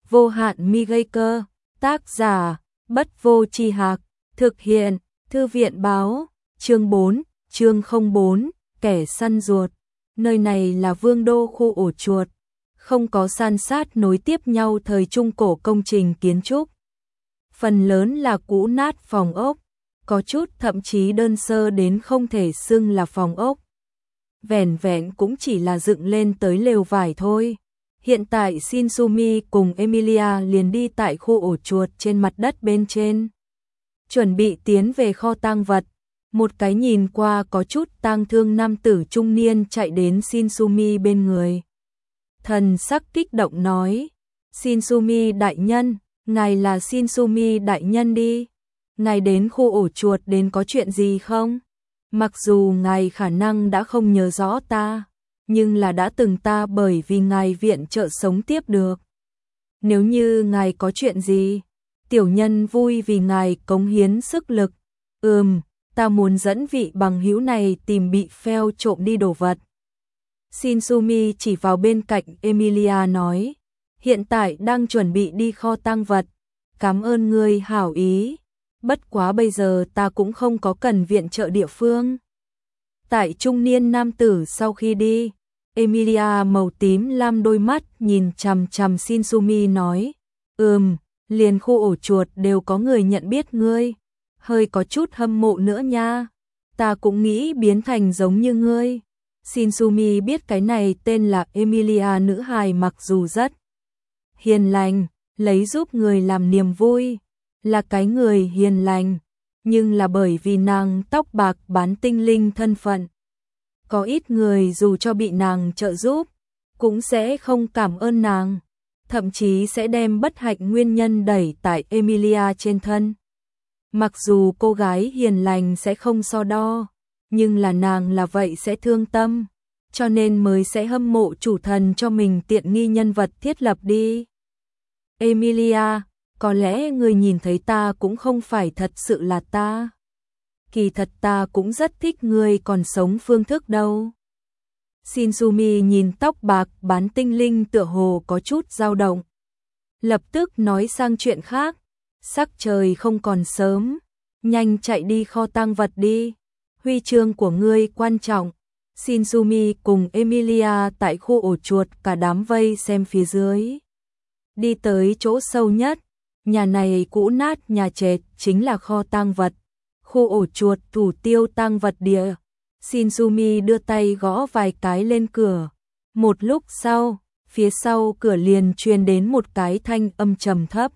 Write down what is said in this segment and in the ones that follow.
vô hạn mi gây cơ, tác giả, Bất Vô Tri Hạc, thực hiện, Thư viện báo, chương 4, chương 04, kẻ săn ruột. Nơi này là Vương đô khu ổ chuột, không có san sát nối tiếp nhau thời trung cổ công trình kiến trúc. Phần lớn là cũ nát phòng ốc, có chút thậm chí đơn sơ đến không thể xưng là phòng ốc. Vẻn vẹn cũng chỉ là dựng lên tới lều vải thôi. Hiện tại Shinsumi cùng Emilia liền đi tại khu ổ chuột trên mặt đất bên trên. Chuẩn bị tiến về kho tang vật. Một cái nhìn qua có chút tang thương nam tử trung niên chạy đến Shinsumi bên người. Thần sắc kích động nói, Shinsumi đại nhân, ngài là Shinsumi đại nhân đi. Ngài đến khu ổ chuột đến có chuyện gì không? Mặc dù ngài khả năng đã không nhớ rõ ta, nhưng là đã từng ta bởi vì ngài viện trợ sống tiếp được. Nếu như ngài có chuyện gì, tiểu nhân vui vì ngài cống hiến sức lực. Ta muốn dẫn vị bằng hữu này tìm bị phèo trộm đi đồ vật. Shinsumi chỉ vào bên cạnh Emilia nói, hiện tại đang chuẩn bị đi kho tang vật. Cảm ơn ngươi hảo ý, bất quá bây giờ ta cũng không có cần viện trợ địa phương. Tại trung niên nam tử sau khi đi, Emilia màu tím lam đôi mắt nhìn chằm chằm Shinsumi nói, liền khu ổ chuột đều có người nhận biết ngươi, hơi có chút hâm mộ nữa nha, ta cũng nghĩ biến thành giống như ngươi. Shinsumi biết cái này tên là Emilia nữ hài mặc dù rất hiền lành, lấy giúp người làm niềm vui, là cái người hiền lành, nhưng là bởi vì nàng tóc bạc bán tinh linh thân phận. Có ít người dù cho bị nàng trợ giúp, cũng sẽ không cảm ơn nàng, thậm chí sẽ đem bất hạnh nguyên nhân đẩy tại Emilia trên thân. Mặc dù cô gái hiền lành sẽ không so đo, nhưng là nàng là vậy sẽ thương tâm, cho nên mới sẽ hâm mộ chủ thần cho mình tiện nghi nhân vật thiết lập đi. Emilia, có lẽ người nhìn thấy ta cũng không phải thật sự là ta. Kỳ thật ta cũng rất thích người còn sống phương thức đâu. Shinsumi nhìn tóc bạc bán tinh linh tựa hồ có chút dao động. Lập tức nói sang chuyện khác, sắc trời không còn sớm, nhanh chạy đi kho tang vật đi. Huy chương của ngươi quan trọng. Shinsumi cùng Emilia tại khu ổ chuột cả đám vây xem phía dưới. Đi tới chỗ sâu nhất, nhà này cũ nát nhà trệt chính là kho tang vật. Khu ổ chuột thủ tiêu tang vật địa. Shinsumi đưa tay gõ vài cái lên cửa. Một lúc sau, phía sau cửa liền truyền đến một cái thanh âm trầm thấp.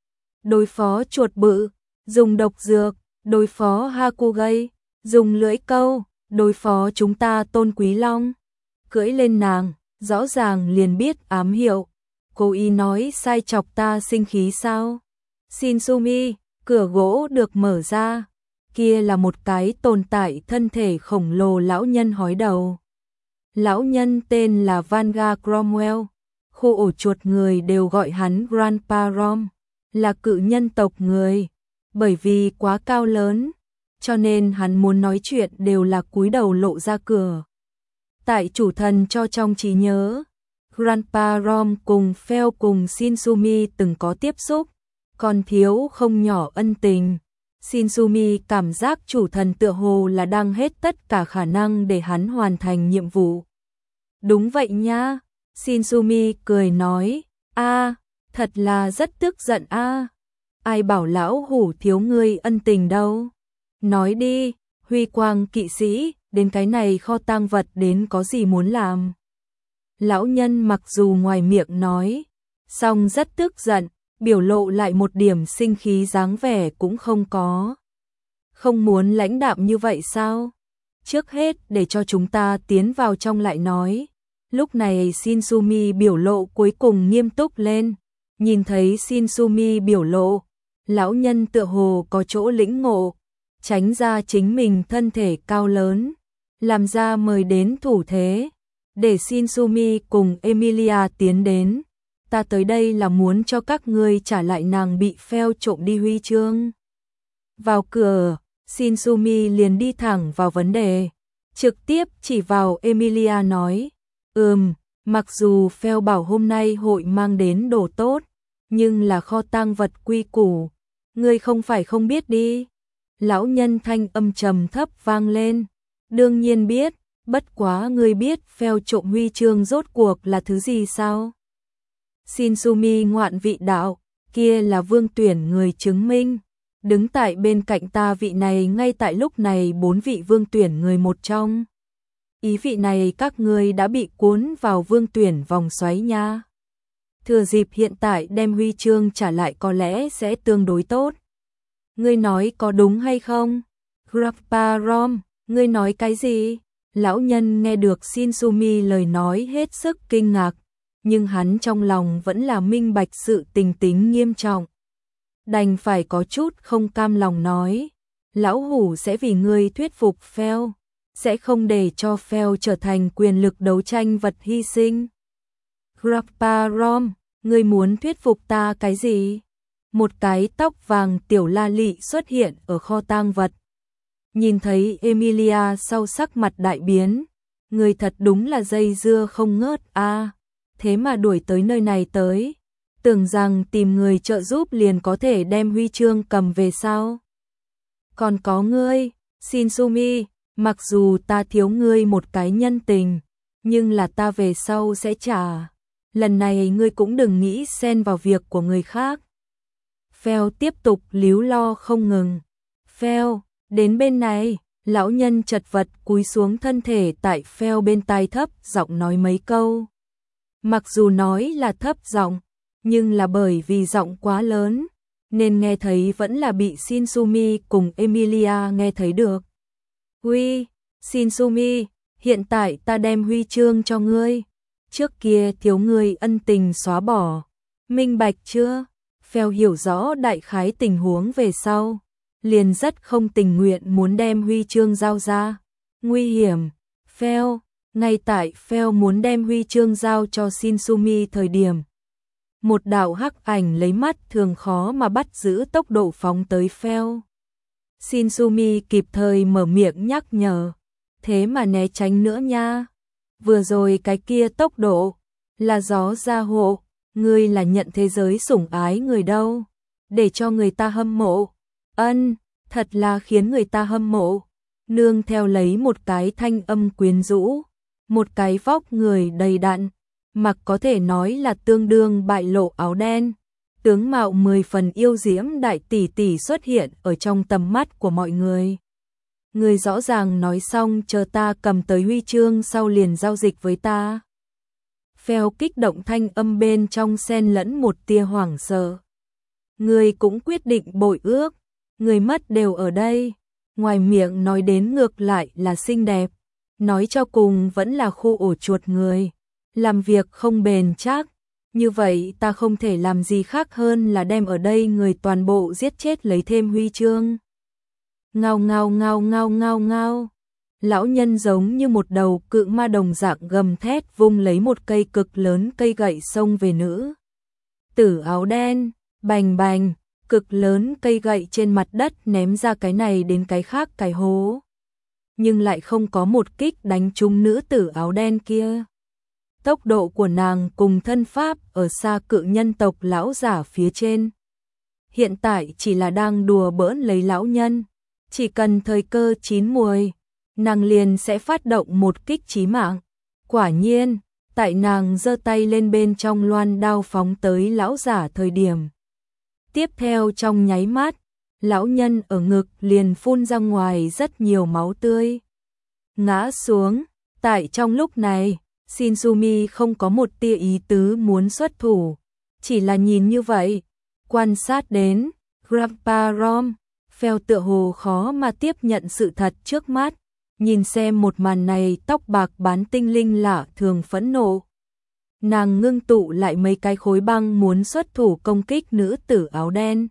Đối phó chuột bự, dùng độc dược, đối phó Hakugai, dùng lưỡi câu, đối phó chúng ta tôn quý long. Cưỡi lên nàng, rõ ràng liền biết ám hiệu. Cô ý nói sai chọc ta sinh khí sao? Shinsumi, cửa gỗ được mở ra. Kia là một cái tồn tại thân thể khổng lồ lão nhân hói đầu. Lão nhân tên là Vanga Cromwell. Khu ổ chuột người đều gọi hắn Grandpa Rom, là cự nhân tộc người. Bởi vì quá cao lớn, cho nên hắn muốn nói chuyện đều là cúi đầu lộ ra cửa. Tại chủ thần cho trong trí nhớ, Grandpa Rom cùng Phèo cùng Shinsumi từng có tiếp xúc, còn thiếu không nhỏ ân tình. Shinsumi cảm giác chủ thần tựa hồ là đang hết tất cả khả năng để hắn hoàn thành nhiệm vụ. Đúng vậy nha, Shinsumi cười nói, thật là rất tức giận ai bảo lão hủ thiếu ngươi ân tình đâu. Nói đi, Huy Quang kỵ sĩ, đến cái này kho tang vật đến có gì muốn làm. Lão nhân mặc dù ngoài miệng nói, song rất tức giận, biểu lộ lại một điểm sinh khí dáng vẻ cũng không có. Không muốn lãnh đạm như vậy sao? Trước hết để cho chúng ta tiến vào trong lại nói. Lúc này Shinsumi biểu lộ cuối cùng nghiêm túc lên. Nhìn thấy Shinsumi biểu lộ, lão nhân tựa hồ có chỗ lĩnh ngộ, tránh ra chính mình thân thể cao lớn, làm ra mời đến thủ thế, để Shinsumi cùng Emilia tiến đến. Ta tới đây là muốn cho các ngươi trả lại nàng bị phèo trộm đi huy chương. Vào cửa, Shinsumi liền đi thẳng vào vấn đề, trực tiếp chỉ vào Emilia nói, mặc dù phèo bảo hôm nay hội mang đến đồ tốt, nhưng là kho tang vật quy củ, ngươi không phải không biết đi. Lão nhân thanh âm trầm thấp vang lên, đương nhiên biết, bất quá ngươi biết phèo trộm huy chương rốt cuộc là thứ gì sao? Shinsumi ngoạn vị đạo, kia là Vương Tuyển người chứng minh. Đứng tại bên cạnh ta vị này ngay tại lúc này 4 vị Vương Tuyển người một trong. Ý vị này các ngươi đã bị cuốn vào Vương Tuyển vòng xoáy nha. Thừa dịp hiện tại đem huy chương trả lại có lẽ sẽ tương đối tốt. Ngươi nói có đúng hay không? Grandpa Rom, ngươi nói cái gì? Lão nhân nghe được Shinsumi lời nói hết sức kinh ngạc, nhưng hắn trong lòng vẫn là minh bạch sự tình tính nghiêm trọng. Đành phải có chút không cam lòng nói, lão hủ sẽ vì ngươi thuyết phục Phèo, sẽ không để cho Phèo trở thành quyền lực đấu tranh vật hy sinh. Grandpa Rom, ngươi muốn thuyết phục ta cái gì? Một cái tóc vàng tiểu la lị xuất hiện ở kho tang vật. Nhìn thấy Emilia sau sắc mặt đại biến, người thật đúng là dây dưa không ngớt a, thế mà đuổi tới nơi này tới, tưởng rằng tìm người trợ giúp liền có thể đem huy chương cầm về sao? Còn có ngươi, Shinsumi, mặc dù ta thiếu ngươi một cái nhân tình, nhưng là ta về sau sẽ trả. Lần này ngươi cũng đừng nghĩ xen vào việc của người khác. Phèo tiếp tục líu lo không ngừng. Phèo, đến bên này, lão nhân chật vật cúi xuống thân thể tại Phèo bên tai thấp giọng nói mấy câu. Mặc dù nói là thấp giọng, nhưng là bởi vì giọng quá lớn, nên nghe thấy vẫn là bị Shinsumi cùng Emilia nghe thấy được. Huy, Shinsumi, hiện tại ta đem huy chương cho ngươi. Trước kia thiếu ngươi ân tình xóa bỏ. Minh bạch chưa? Phèo hiểu rõ đại khái tình huống về sau, liền rất không tình nguyện muốn đem huy chương giao ra. Nguy hiểm, Phèo, ngay tại Phèo muốn đem huy chương giao cho Shinsumi thời điểm. Một đạo hắc ảnh lấy mắt thường khó mà bắt giữ tốc độ phóng tới Phèo. Shinsumi kịp thời mở miệng nhắc nhở, thế mà né tránh nữa nha. Vừa rồi cái kia tốc độ, là gió gia hộ, ngươi là nhận thế giới sủng ái người đâu, để cho người ta hâm mộ. Ân, thật là khiến người ta hâm mộ. Nương theo lấy một cái thanh âm quyến rũ, một cái vóc người đầy đặn, mặc có thể nói là tương đương bại lộ áo đen, tướng mạo 10 phần yêu diễm đại tỷ tỷ xuất hiện ở trong tầm mắt của mọi người. Người rõ ràng nói xong chờ ta cầm tới huy chương sau liền giao dịch với ta. Phèo kích động thanh âm bên trong xen lẫn một tia hoảng sợ. Người cũng quyết định bội ước, người mất đều ở đây. Ngoài miệng nói đến ngược lại là xinh đẹp, nói cho cùng vẫn là khu ổ chuột người. Làm việc không bền chắc, như vậy ta không thể làm gì khác hơn là đem ở đây người toàn bộ giết chết lấy thêm huy chương. Ngao ngao ngao ngao ngao ngao. Lão nhân giống như một đầu cự ma đồng dạng gầm thét vung lấy một cây cực lớn cây gậy xông về nữ tử áo đen, bành bành, cực lớn cây gậy trên mặt đất ném ra cái này đến cái khác cái hố. Nhưng lại không có một kích đánh trúng nữ tử áo đen kia. Tốc độ của nàng cùng thân pháp ở xa cự nhân tộc lão giả phía trên. Hiện tại chỉ là đang đùa bỡn lấy lão nhân. Chỉ cần thời cơ chín muồi, nàng liền sẽ phát động một kích chí mạng. Quả nhiên, tại nàng giơ tay lên bên trong loan đao phóng tới lão giả thời điểm. Tiếp theo trong nháy mắt, lão nhân ở ngực liền phun ra ngoài rất nhiều máu tươi. Ngã xuống, tại trong lúc này, Shinsumi không có một tia ý tứ muốn xuất thủ, chỉ là nhìn như vậy, quan sát đến, Grandpa Rom, Phèo tựa hồ khó mà tiếp nhận sự thật trước mắt, nhìn xem một màn này tóc bạc bán tinh linh lạ thường phẫn nộ. Nàng ngưng tụ lại mấy cái khối băng muốn xuất thủ công kích nữ tử áo đen.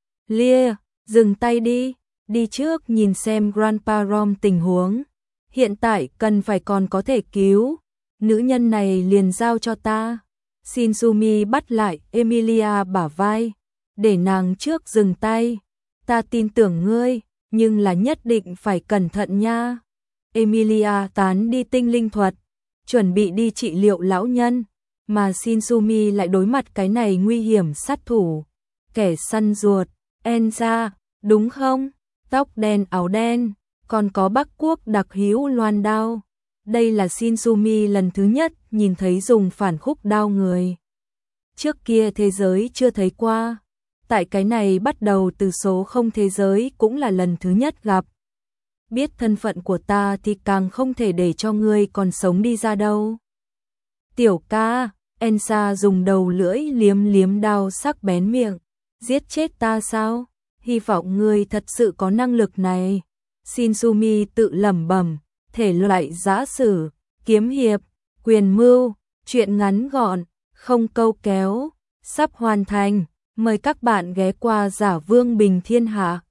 Lia, dừng tay đi, đi trước nhìn xem Grandpa Rom tình huống. Hiện tại cần phải còn có thể cứu, nữ nhân này liền giao cho ta. Shinsumi bắt lại Emilia bả vai, để nàng trước dừng tay. Ta tin tưởng ngươi, nhưng là nhất định phải cẩn thận nha. Emilia tán đi tinh linh thuật, chuẩn bị đi trị liệu lão nhân. mà Shinsumi lại đối mặt cái này nguy hiểm sát thủ. Kẻ săn ruột, Enza, đúng không? Tóc đen áo đen, còn có Bắc Quốc đặc hữu loan đao. Đây là Shinsumi lần thứ nhất nhìn thấy dùng phản khúc đao người. Trước kia thế giới chưa thấy qua. Tại cái này bắt đầu từ số không thế giới cũng là lần thứ nhất gặp. Biết thân phận của ta thì càng không thể để cho ngươi còn sống đi ra đâu. Tiểu ca, Ensa dùng đầu lưỡi liếm liếm đao sắc bén miệng. Giết chết ta sao? Hy vọng ngươi thật sự có năng lực này. Shinsumi tự lẩm bẩm, thể loại giã sử, kiếm hiệp, quyền mưu, truyện ngắn gọn, không câu kéo, sắp hoàn thành. Mời các bạn ghé qua Giả Vương Bình Thiên Hạ.